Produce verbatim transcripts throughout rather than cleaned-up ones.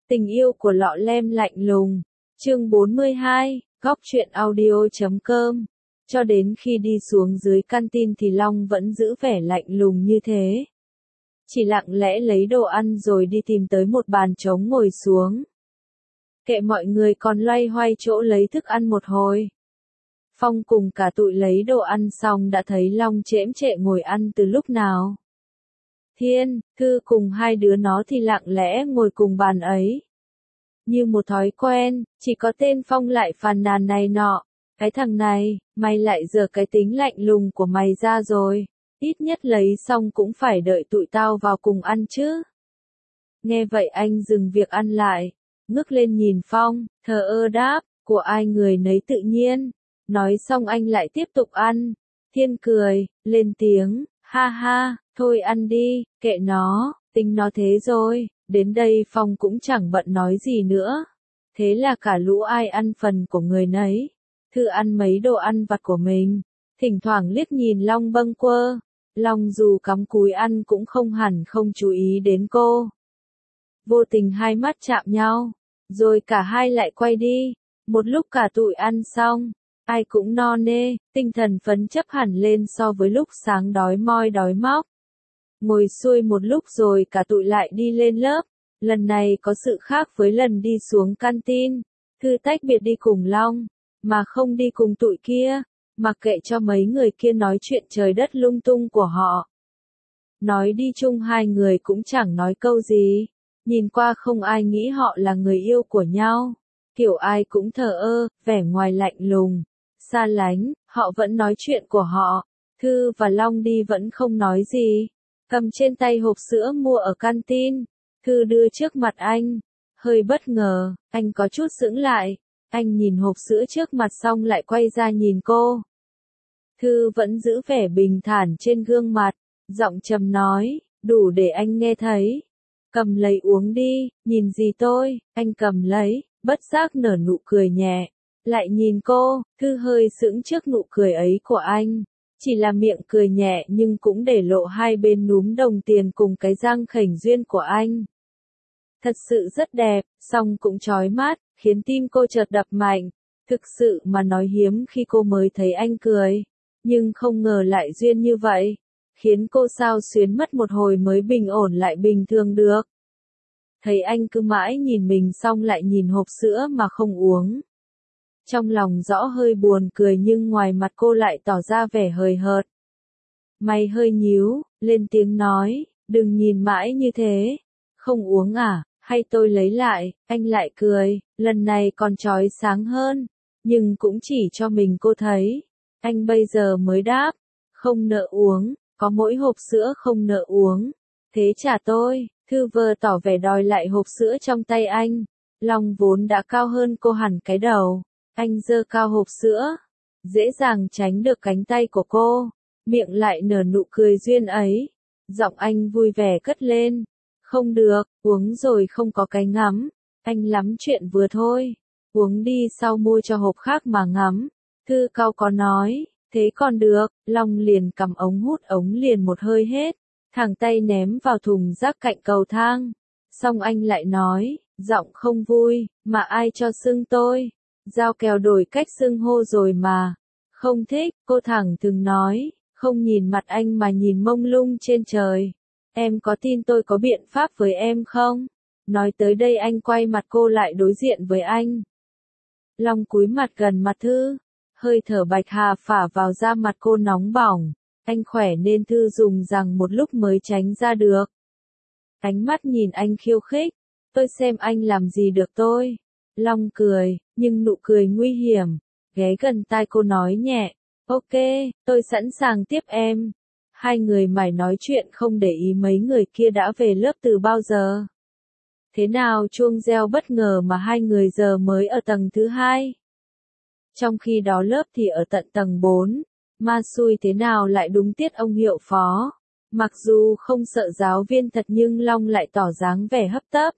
Tình yêu của lọ lem lạnh lùng. Chương bốn mươi hai, góc truyện audio chấm com. Cho đến khi đi xuống dưới canteen thì Long vẫn giữ vẻ lạnh lùng như thế. Chỉ lặng lẽ lấy đồ ăn rồi đi tìm tới một bàn trống ngồi xuống. Kệ mọi người còn loay hoay chỗ lấy thức ăn một hồi. Phong cùng cả tụi lấy đồ ăn xong đã thấy Long chễm chệ ngồi ăn từ lúc nào. Thiên, Thư cùng hai đứa nó thì lặng lẽ ngồi cùng bàn ấy. Như một thói quen, chỉ có tên Phong lại phàn nàn này nọ. Cái thằng này, mày lại giở cái tính lạnh lùng của mày ra rồi. Ít nhất lấy xong cũng phải đợi tụi tao vào cùng ăn chứ. Nghe vậy anh dừng việc ăn lại, ngước lên nhìn Phong, thờ ơ đáp, của ai người nấy tự nhiên. Nói xong anh lại tiếp tục ăn. Thiên cười, lên tiếng, ha ha, thôi ăn đi, kệ nó, tính nó thế rồi. Đến đây Phong cũng chẳng bận nói gì nữa. Thế là cả lũ ai ăn phần của người nấy. Thư ăn mấy đồ ăn vặt của mình. Thỉnh thoảng liếc nhìn Long bâng quơ. Long dù cắm cúi ăn cũng không hẳn không chú ý đến cô. Vô tình hai mắt chạm nhau. Rồi cả hai lại quay đi. Một lúc cả tụi ăn xong. Ai cũng no nê, tinh thần phấn chấp hẳn lên so với lúc sáng đói moi đói móc. Ngồi xuôi một lúc rồi cả tụi lại đi lên lớp. Lần này có sự khác với lần đi xuống canteen. Thư tách biệt đi cùng Long, mà không đi cùng tụi kia. Mặc kệ cho mấy người kia nói chuyện trời đất lung tung của họ. Nói đi chung hai người cũng chẳng nói câu gì. Nhìn qua không ai nghĩ họ là người yêu của nhau. Kiểu ai cũng thờ ơ, vẻ ngoài lạnh lùng, xa lánh, họ vẫn nói chuyện của họ. Thư và Long đi vẫn không nói gì. Cầm trên tay hộp sữa mua ở canteen. Thư đưa trước mặt anh. Hơi bất ngờ, anh có chút sững lại. Anh nhìn hộp sữa trước mặt xong lại quay ra nhìn cô. Thư vẫn giữ vẻ bình thản trên gương mặt. Giọng trầm nói, đủ để anh nghe thấy. Cầm lấy uống đi, nhìn gì tôi, anh cầm lấy, bất giác nở nụ cười nhẹ. Lại nhìn cô, Thư hơi sững trước nụ cười ấy của anh. Chỉ là miệng cười nhẹ nhưng cũng để lộ hai bên núm đồng tiền cùng cái răng khểnh duyên của anh. Thật sự rất đẹp, song cũng chói mắt, khiến tim cô chợt đập mạnh. Thực sự mà nói hiếm khi cô mới thấy anh cười. Nhưng không ngờ lại duyên như vậy. Khiến cô xao xuyến mất một hồi mới bình ổn lại bình thường được. Thấy anh cứ mãi nhìn mình xong lại nhìn hộp sữa mà không uống. Trong lòng rõ hơi buồn cười nhưng ngoài mặt cô lại tỏ ra vẻ hời hợt. Mày hơi nhíu, lên tiếng nói, đừng nhìn mãi như thế. Không uống à, hay tôi lấy lại, anh lại cười, lần này còn chói sáng hơn. Nhưng cũng chỉ cho mình cô thấy. Anh bây giờ mới đáp, không nỡ uống, có mỗi hộp sữa không nỡ uống. Thế trả tôi, Thư vờ tỏ vẻ đòi lại hộp sữa trong tay anh. Long vốn đã cao hơn cô hẳn cái đầu. Anh giơ cao hộp sữa, dễ dàng tránh được cánh tay của cô, miệng lại nở nụ cười duyên ấy. Giọng anh vui vẻ cất lên, không được, uống rồi không có cái ngắm, anh lắm chuyện vừa thôi, uống đi sau mua cho hộp khác mà ngắm. Thư cau có nói, thế còn được, Long liền cầm ống hút ống liền một hơi hết, thẳng tay ném vào thùng rác cạnh cầu thang. Xong anh lại nói, giọng không vui, mà ai cho xưng tôi. Giao kèo đổi cách xưng hô rồi mà. Không thích, cô thẳng thừng nói, không nhìn mặt anh mà nhìn mông lung trên trời. Em có tin tôi có biện pháp với em không? Nói tới đây anh quay mặt cô lại đối diện với anh. Long cúi mặt gần mặt Thư. Hơi thở bạch hà phả vào da mặt cô nóng bỏng. Anh khỏe nên Thư dùng rằng một lúc mới tránh ra được. Ánh mắt nhìn anh khiêu khích. Tôi xem anh làm gì được tôi. Long cười, nhưng nụ cười nguy hiểm, ghé gần tai cô nói nhẹ, ok, tôi sẵn sàng tiếp em. Hai người mải nói chuyện không để ý mấy người kia đã về lớp từ bao giờ. Thế nào chuông reo bất ngờ mà hai người giờ mới ở tầng thứ hai. Trong khi đó lớp thì ở tận tầng bốn, ma xui thế nào lại đúng tiết ông hiệu phó. Mặc dù không sợ giáo viên thật nhưng Long lại tỏ dáng vẻ hấp tấp.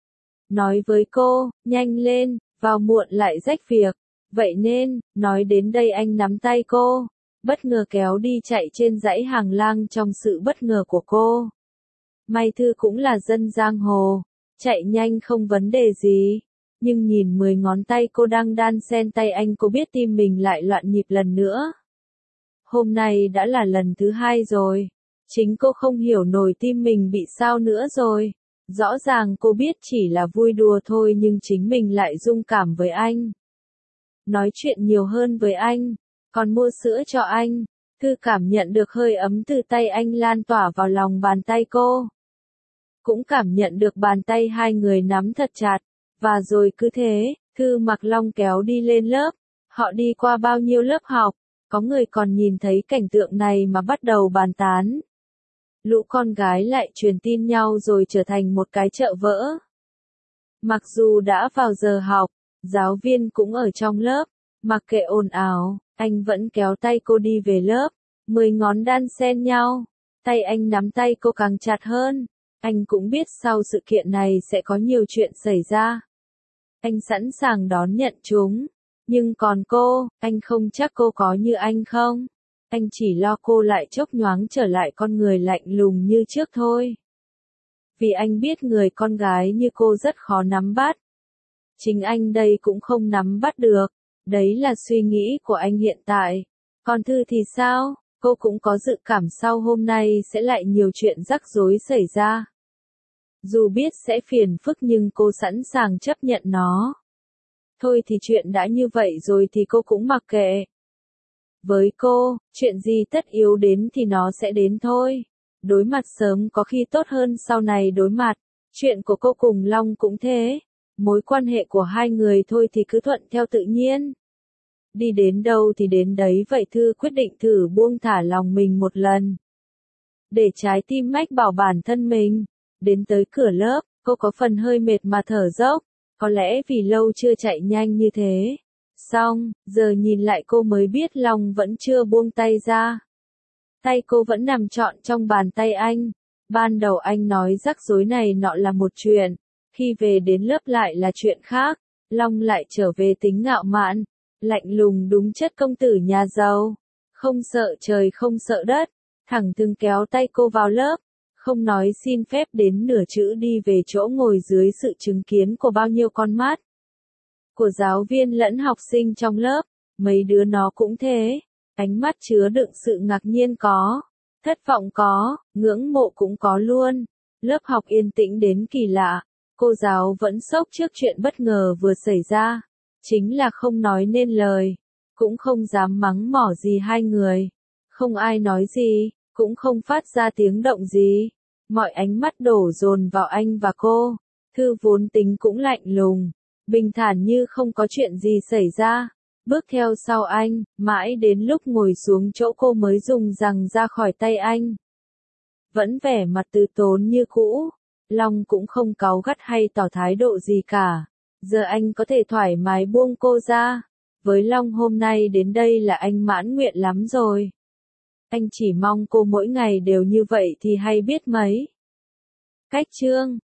Nói với cô, nhanh lên, vào muộn lại rách việc. Vậy nên, nói đến đây anh nắm tay cô, bất ngờ kéo đi chạy trên dãy hàng lang trong sự bất ngờ của cô. May Thư cũng là dân giang hồ, chạy nhanh không vấn đề gì. Nhưng nhìn mười ngón tay cô đang đan xen tay anh, cô biết tim mình lại loạn nhịp lần nữa. Hôm nay đã là lần thứ hai rồi. Chính cô không hiểu nổi tim mình bị sao nữa rồi. Rõ ràng cô biết chỉ là vui đùa thôi nhưng chính mình lại rung cảm với anh. Nói chuyện nhiều hơn với anh, còn mua sữa cho anh. Thư cảm nhận được hơi ấm từ tay anh lan tỏa vào lòng bàn tay cô. Cũng cảm nhận được bàn tay hai người nắm thật chặt. Và rồi cứ thế, Thư mặc Long kéo đi lên lớp. Họ đi qua bao nhiêu lớp học, có người còn nhìn thấy cảnh tượng này mà bắt đầu bàn tán. Lũ con gái lại truyền tin nhau rồi trở thành một cái chợ vỡ. Mặc dù đã vào giờ học, giáo viên cũng ở trong lớp, mặc kệ ồn ào, anh vẫn kéo tay cô đi về lớp, mười ngón đan xen nhau, tay anh nắm tay cô càng chặt hơn. Anh cũng biết sau sự kiện này sẽ có nhiều chuyện xảy ra. Anh sẵn sàng đón nhận chúng. Nhưng còn cô, anh không chắc cô có như anh không? Anh chỉ lo cô lại chốc nhoáng trở lại con người lạnh lùng như trước thôi. Vì anh biết người con gái như cô rất khó nắm bắt. Chính anh đây cũng không nắm bắt được. Đấy là suy nghĩ của anh hiện tại. Còn Thư thì sao? Cô cũng có dự cảm sau hôm nay sẽ lại nhiều chuyện rắc rối xảy ra. Dù biết sẽ phiền phức nhưng cô sẵn sàng chấp nhận nó. Thôi thì chuyện đã như vậy rồi thì cô cũng mặc kệ. Với cô, chuyện gì tất yếu đến thì nó sẽ đến thôi. Đối mặt sớm có khi tốt hơn sau này đối mặt. Chuyện của cô cùng Long cũng thế. Mối quan hệ của hai người thôi thì cứ thuận theo tự nhiên. Đi đến đâu thì đến đấy vậy. Thư quyết định thử buông thả lòng mình một lần. Để trái tim mách bảo bản thân mình. Đến tới cửa lớp, cô có phần hơi mệt mà thở dốc. Có lẽ vì lâu chưa chạy nhanh như thế. Xong, giờ nhìn lại cô mới biết Long vẫn chưa buông tay ra. Tay cô vẫn nằm trọn trong bàn tay anh. Ban đầu anh nói rắc rối này nọ là một chuyện. Khi về đến lớp lại là chuyện khác. Long lại trở về tính ngạo mạn. Lạnh lùng đúng chất công tử nhà giàu. Không sợ trời không sợ đất. Thẳng thừng kéo tay cô vào lớp. Không nói xin phép đến nửa chữ đi về chỗ ngồi dưới sự chứng kiến của bao nhiêu con mắt. Của giáo viên lẫn học sinh trong lớp, mấy đứa nó cũng thế. Ánh mắt chứa đựng sự ngạc nhiên có, thất vọng có, ngưỡng mộ cũng có luôn. Lớp học yên tĩnh đến kỳ lạ, cô giáo vẫn sốc trước chuyện bất ngờ vừa xảy ra. Chính là không nói nên lời, cũng không dám mắng mỏ gì hai người. Không ai nói gì, cũng không phát ra tiếng động gì. Mọi ánh mắt đổ dồn vào anh và cô. Thư vốn tính cũng lạnh lùng, bình thản như không có chuyện gì xảy ra. Bước theo sau anh, mãi đến lúc ngồi xuống chỗ cô mới dùng rằng ra khỏi tay anh. Vẫn vẻ mặt từ tốn như cũ. Long cũng không cáu gắt hay tỏ thái độ gì cả. Giờ anh có thể thoải mái buông cô ra. Với Long hôm nay đến đây là anh mãn nguyện lắm rồi. Anh chỉ mong cô mỗi ngày đều như vậy thì hay biết mấy. Cách chương